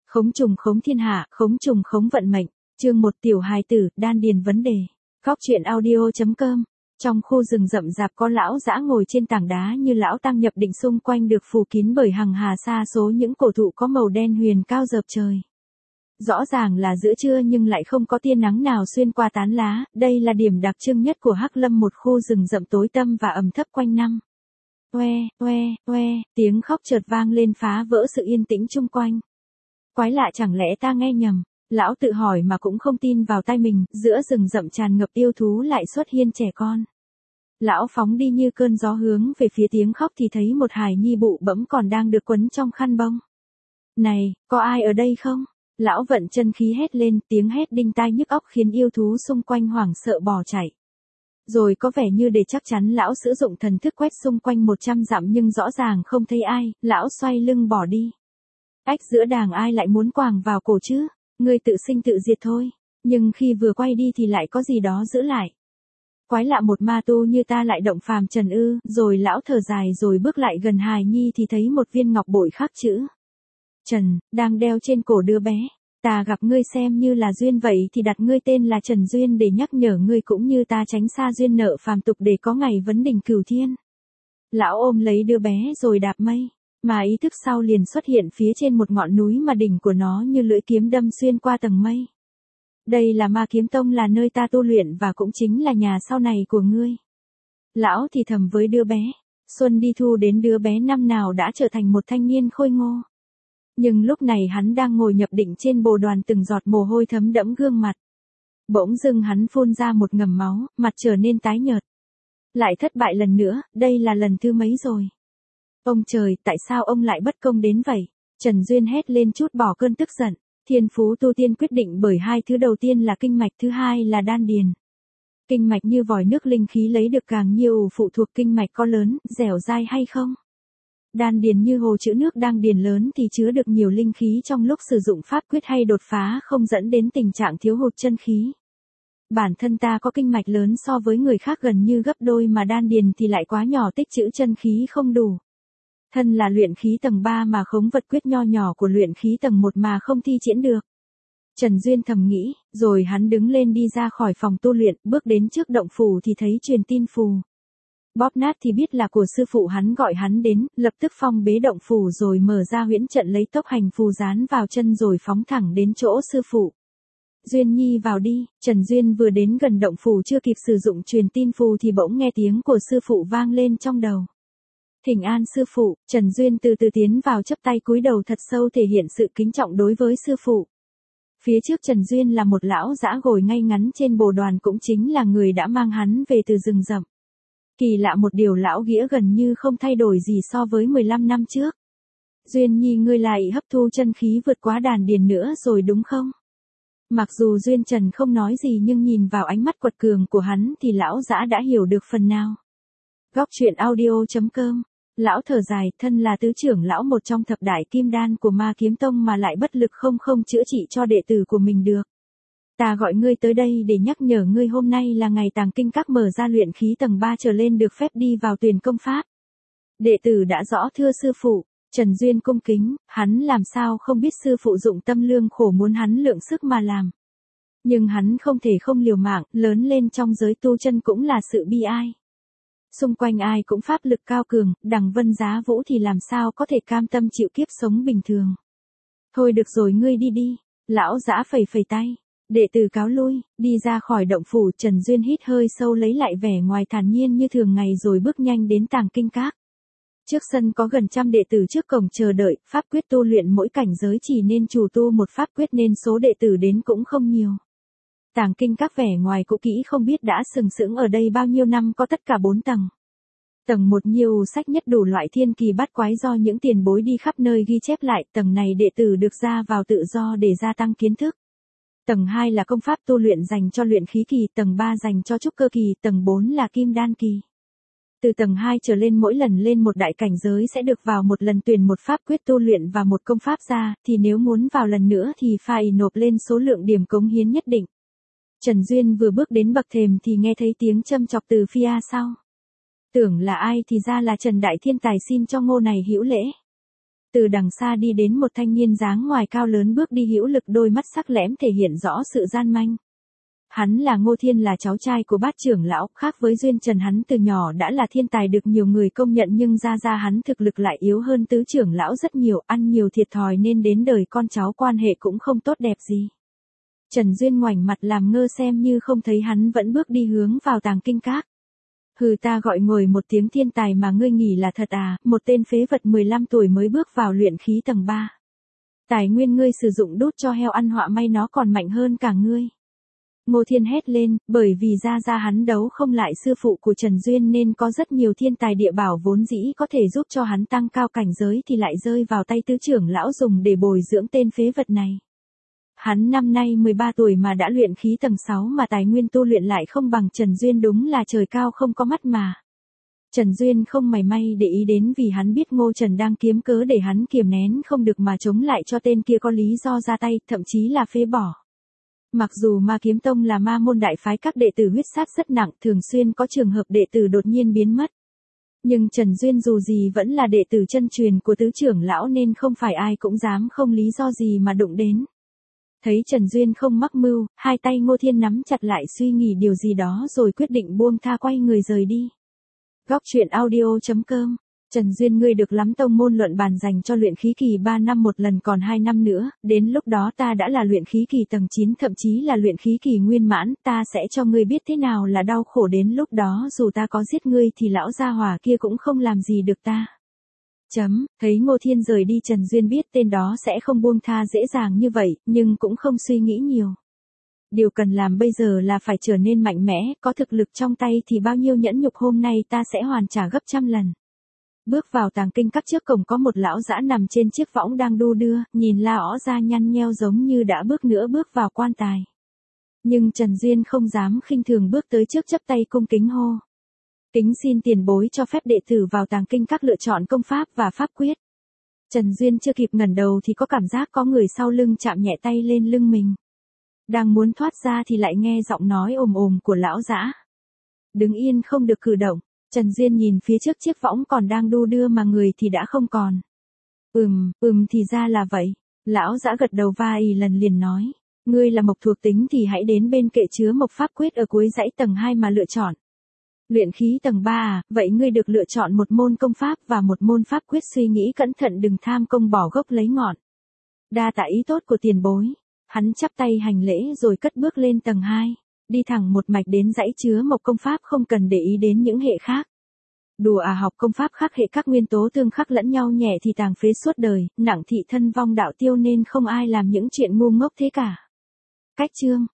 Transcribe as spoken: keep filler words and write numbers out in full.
Khống trùng khống thiên hạ, khống trùng khống vận mệnh. Chương một tiểu hài tử, đan điền vấn đề. Góc truyện audio chấm com. Trong khu rừng rậm rạp có lão dã ngồi trên tảng đá như lão tăng nhập định, xung quanh được phủ kín bởi hàng hà sa số những cổ thụ có màu đen huyền cao dợp trời. Rõ ràng là giữa trưa nhưng lại không có tia nắng nào xuyên qua tán lá, đây là điểm đặc trưng nhất của Hắc Lâm, một khu rừng rậm tối tăm và ẩm thấp quanh năm. Oe, oe, oe, tiếng khóc chợt vang lên phá vỡ sự yên tĩnh chung quanh. Quái lạ, chẳng lẽ ta nghe nhầm? Lão tự hỏi mà cũng không tin vào tai mình, giữa rừng rậm tràn ngập yêu thú lại xuất hiện trẻ con. Lão phóng đi như cơn gió hướng về phía tiếng khóc thì thấy một hài nhi bụ bẫm còn đang được quấn trong khăn bông. Này, có ai ở đây không? Lão vận chân khí hét lên, tiếng hét đinh tai nhức óc khiến yêu thú xung quanh hoảng sợ bỏ chạy. Rồi có vẻ như để chắc chắn, lão sử dụng thần thức quét xung quanh một trăm dặm nhưng rõ ràng không thấy ai, lão xoay lưng bỏ đi. Ách, giữa đàng ai lại muốn quàng vào cổ chứ? Ngươi tự sinh tự diệt thôi. Nhưng khi vừa quay đi thì lại có gì đó giữ lại. Quái lạ, một ma tu như ta lại động phàm trần ư? Rồi lão thở dài rồi bước lại gần hài nhi thì thấy một viên ngọc bội khắc chữ Trần, đang đeo trên cổ đứa bé. Ta gặp ngươi xem như là duyên vậy thì đặt ngươi tên là Trần Duyên để nhắc nhở ngươi cũng như ta tránh xa duyên nợ phàm tục để có ngày vấn đỉnh cửu thiên. Lão ôm lấy đứa bé rồi đạp mây, mà ý thức sau liền xuất hiện phía trên một ngọn núi mà đỉnh của nó như lưỡi kiếm đâm xuyên qua tầng mây. Đây là Ma Kiếm Tông, là nơi ta tu luyện và cũng chính là nhà sau này của ngươi. Lão thì thầm với đứa bé. Xuân đi thu đến, đứa bé năm nào đã trở thành một thanh niên khôi ngô. Nhưng lúc này hắn đang ngồi nhập định trên bồ đoàn, từng giọt mồ hôi thấm đẫm gương mặt. Bỗng dưng hắn phun ra một ngầm máu, mặt trở nên tái nhợt. Lại thất bại lần nữa, đây là lần thứ mấy rồi? Ông trời, tại sao ông lại bất công đến vậy? Trần Duyên hét lên chút bỏ cơn tức giận. Thiên phú tu tiên quyết định bởi hai thứ, đầu tiên là kinh mạch, thứ hai là đan điền. Kinh mạch như vòi nước, linh khí lấy được càng nhiều phụ thuộc kinh mạch có lớn, dẻo dai hay không. Đan điền như hồ trữ nước, đang điền lớn thì chứa được nhiều linh khí, trong lúc sử dụng pháp quyết hay đột phá không dẫn đến tình trạng thiếu hụt chân khí. Bản thân ta có kinh mạch lớn so với người khác gần như gấp đôi mà đan điền thì lại quá nhỏ, tích trữ chân khí không đủ. Thân là luyện khí tầng ba mà khống vật quyết nho nhỏ của luyện khí tầng một mà không thi triển được. Trần Duyên thầm nghĩ, rồi hắn đứng lên đi ra khỏi phòng tu luyện, bước đến trước động phủ thì thấy truyền tin phù. Bóp nát thì biết là của sư phụ hắn gọi hắn đến, lập tức phong bế động phủ rồi mở ra huyễn trận, lấy tốc hành phù dán vào chân rồi phóng thẳng đến chỗ sư phụ. Duyên Nhi vào đi. Trần Duyên vừa đến gần động phủ chưa kịp sử dụng truyền tin phù thì bỗng nghe tiếng của sư phụ vang lên trong đầu. Thỉnh an sư phụ. Trần Duyên từ từ tiến vào, chắp tay cúi đầu thật sâu thể hiện sự kính trọng đối với sư phụ. Phía trước Trần Duyên là một lão dã ngồi ngay ngắn trên bồ đoàn, cũng chính là người đã mang hắn về từ rừng rậm. Kỳ lạ một điều, lão nghĩa gần như không thay đổi gì so với mười lăm năm trước. Duyên Nhi, ngươi lại hấp thu chân khí vượt quá đàn điền nữa rồi đúng không? Mặc dù Duyên Trần không nói gì nhưng nhìn vào ánh mắt quật cường của hắn thì lão dã đã hiểu được phần nào. Góc truyện audio chấm com. Lão thở dài, thân là tứ trưởng lão một trong thập đại kim đan của Ma Kiếm Tông mà lại bất lực không không chữa trị cho đệ tử của mình được. Ta gọi ngươi tới đây để nhắc nhở ngươi, hôm nay là ngày tàng kinh các mở ra, luyện khí tầng ba trở lên được phép đi vào tuyển công pháp. Đệ tử đã rõ thưa sư phụ. Trần Duyên cung kính, hắn làm sao không biết sư phụ dụng tâm lương khổ muốn hắn lượng sức mà làm. Nhưng hắn không thể không liều mạng, lớn lên trong giới tu chân cũng là sự bi ai. Xung quanh ai cũng pháp lực cao cường, đằng Vân Giá Vũ thì làm sao có thể cam tâm chịu kiếp sống bình thường. Thôi được rồi, ngươi đi đi. Lão dã phẩy phẩy tay. Đệ tử cáo lui. Đi ra khỏi động phủ, Trần Duyên hít hơi sâu lấy lại vẻ ngoài thản nhiên như thường ngày rồi bước nhanh đến tàng kinh các. Trước sân có gần trăm đệ tử trước cổng chờ đợi, pháp quyết tu luyện mỗi cảnh giới chỉ nên chủ tu một pháp quyết nên số đệ tử đến cũng không nhiều. Tàng kinh các vẻ ngoài cũ kỹ không biết đã sừng sững ở đây bao nhiêu năm, có tất cả bốn tầng. Tầng một nhiều sách nhất đủ loại thiên kỳ bát quái do những tiền bối đi khắp nơi ghi chép lại, tầng này đệ tử được ra vào tự do để gia tăng kiến thức. Tầng hai là công pháp tu luyện dành cho luyện khí kỳ, tầng ba dành cho trúc cơ kỳ, tầng bốn là kim đan kỳ. Từ tầng hai trở lên, mỗi lần lên một đại cảnh giới sẽ được vào một lần tuyển một pháp quyết tu luyện và một công pháp ra, thì nếu muốn vào lần nữa thì phải nộp lên số lượng điểm cống hiến nhất định. Trần Duyên vừa bước đến bậc thềm thì nghe thấy tiếng châm chọc từ phía sau. Tưởng là ai thì ra là Trần Đại Thiên Tài, xin cho Ngô này hữu lễ. Từ đằng xa đi đến một thanh niên dáng ngoài cao lớn bước đi hữu lực, đôi mắt sắc lẻm thể hiện rõ sự gian manh. Hắn là Ngô Thiên, là cháu trai của Bát trưởng lão, khác với Duyên Trần hắn từ nhỏ đã là thiên tài được nhiều người công nhận, nhưng ra ra hắn thực lực lại yếu hơn tứ trưởng lão rất nhiều, ăn nhiều thiệt thòi nên đến đời con cháu quan hệ cũng không tốt đẹp gì. Trần Duyên ngoảnh mặt làm ngơ xem như không thấy hắn vẫn bước đi hướng vào tàng kinh các. Hừ, ta gọi ngồi một tiếng thiên tài mà ngươi nghĩ là thật à, một tên phế vật mười lăm tuổi mới bước vào luyện khí tầng ba. Tài nguyên ngươi sử dụng đốt cho heo ăn, họa may nó còn mạnh hơn cả ngươi. Ngô Thiên hét lên, bởi vì ra ra hắn đấu không lại sư phụ của Trần Duyên nên có rất nhiều thiên tài địa bảo vốn dĩ có thể giúp cho hắn tăng cao cảnh giới thì lại rơi vào tay tứ trưởng lão dùng để bồi dưỡng tên phế vật này. Hắn năm nay mười ba tuổi mà đã luyện khí tầng sáu, mà tài nguyên tu luyện lại không bằng Trần Duyên, đúng là trời cao không có mắt mà. Trần Duyên không mảy may để ý đến, vì hắn biết Ngô Trần đang kiếm cớ để hắn kiềm nén không được mà chống lại cho tên kia có lý do ra tay, thậm chí là phế bỏ. Mặc dù Ma Kiếm Tông là ma môn đại phái, các đệ tử huyết sát rất nặng, thường xuyên có trường hợp đệ tử đột nhiên biến mất. Nhưng Trần Duyên dù gì vẫn là đệ tử chân truyền của tứ trưởng lão nên không phải ai cũng dám không lý do gì mà đụng đến. Thấy Trần Duyên không mắc mưu, hai tay Ngô Thiên nắm chặt lại suy nghĩ điều gì đó rồi quyết định buông tha quay người rời đi. Góc truyện audio chấm com. Trần Duyên, ngươi được lắm, tông môn luận bàn dành cho luyện khí kỳ ba năm một lần, còn hai năm nữa, đến lúc đó ta đã là luyện khí kỳ tầng chín, thậm chí là luyện khí kỳ nguyên mãn, ta sẽ cho ngươi biết thế nào là đau khổ, đến lúc đó dù ta có giết ngươi thì lão gia hỏa kia cũng không làm gì được ta. Chấm, thấy Ngô Thiên rời đi, Trần Duyên biết tên đó sẽ không buông tha dễ dàng như vậy, nhưng cũng không suy nghĩ nhiều. Điều cần làm bây giờ là phải trở nên mạnh mẽ, có thực lực trong tay thì bao nhiêu nhẫn nhục hôm nay ta sẽ hoàn trả gấp trăm lần. Bước vào tàng kinh các, trước cổng có một lão dã nằm trên chiếc võng đang đu đưa, nhìn la ó ra nhăn nheo giống như đã bước nữa bước vào quan tài. Nhưng Trần Duyên không dám khinh thường bước tới trước, chắp tay cung kính hô. Kính xin tiền bối cho phép đệ tử vào tàng kinh các lựa chọn công pháp và pháp quyết. Trần Duyên chưa kịp ngẩng đầu thì có cảm giác có người sau lưng chạm nhẹ tay lên lưng mình. Đang muốn thoát ra thì lại nghe giọng nói ồm ồm của lão dã. Đứng yên không được cử động. Trần Duyên nhìn phía trước, chiếc võng còn đang đu đưa mà người thì đã không còn. Ừm, ừm thì ra là vậy. Lão dã gật đầu vài lần liền nói. Ngươi là mộc thuộc tính thì hãy đến bên kệ chứa mộc pháp quyết ở cuối dãy tầng hai mà lựa chọn. Luyện khí tầng ba à, vậy ngươi được lựa chọn một môn công pháp và một môn pháp quyết, suy nghĩ cẩn thận đừng tham công bỏ gốc lấy ngọn. Đa tạ ý tốt của tiền bối. Hắn chắp tay hành lễ rồi cất bước lên tầng hai. Đi thẳng một mạch đến dãy chứa mộc công pháp, không cần để ý đến những hệ khác. Đùa à, học công pháp khác hệ các nguyên tố tương khắc lẫn nhau, nhẹ thì tàng phế suốt đời, nặng thị thân vong đạo tiêu, nên không ai làm những chuyện ngu ngốc thế cả. Cách chương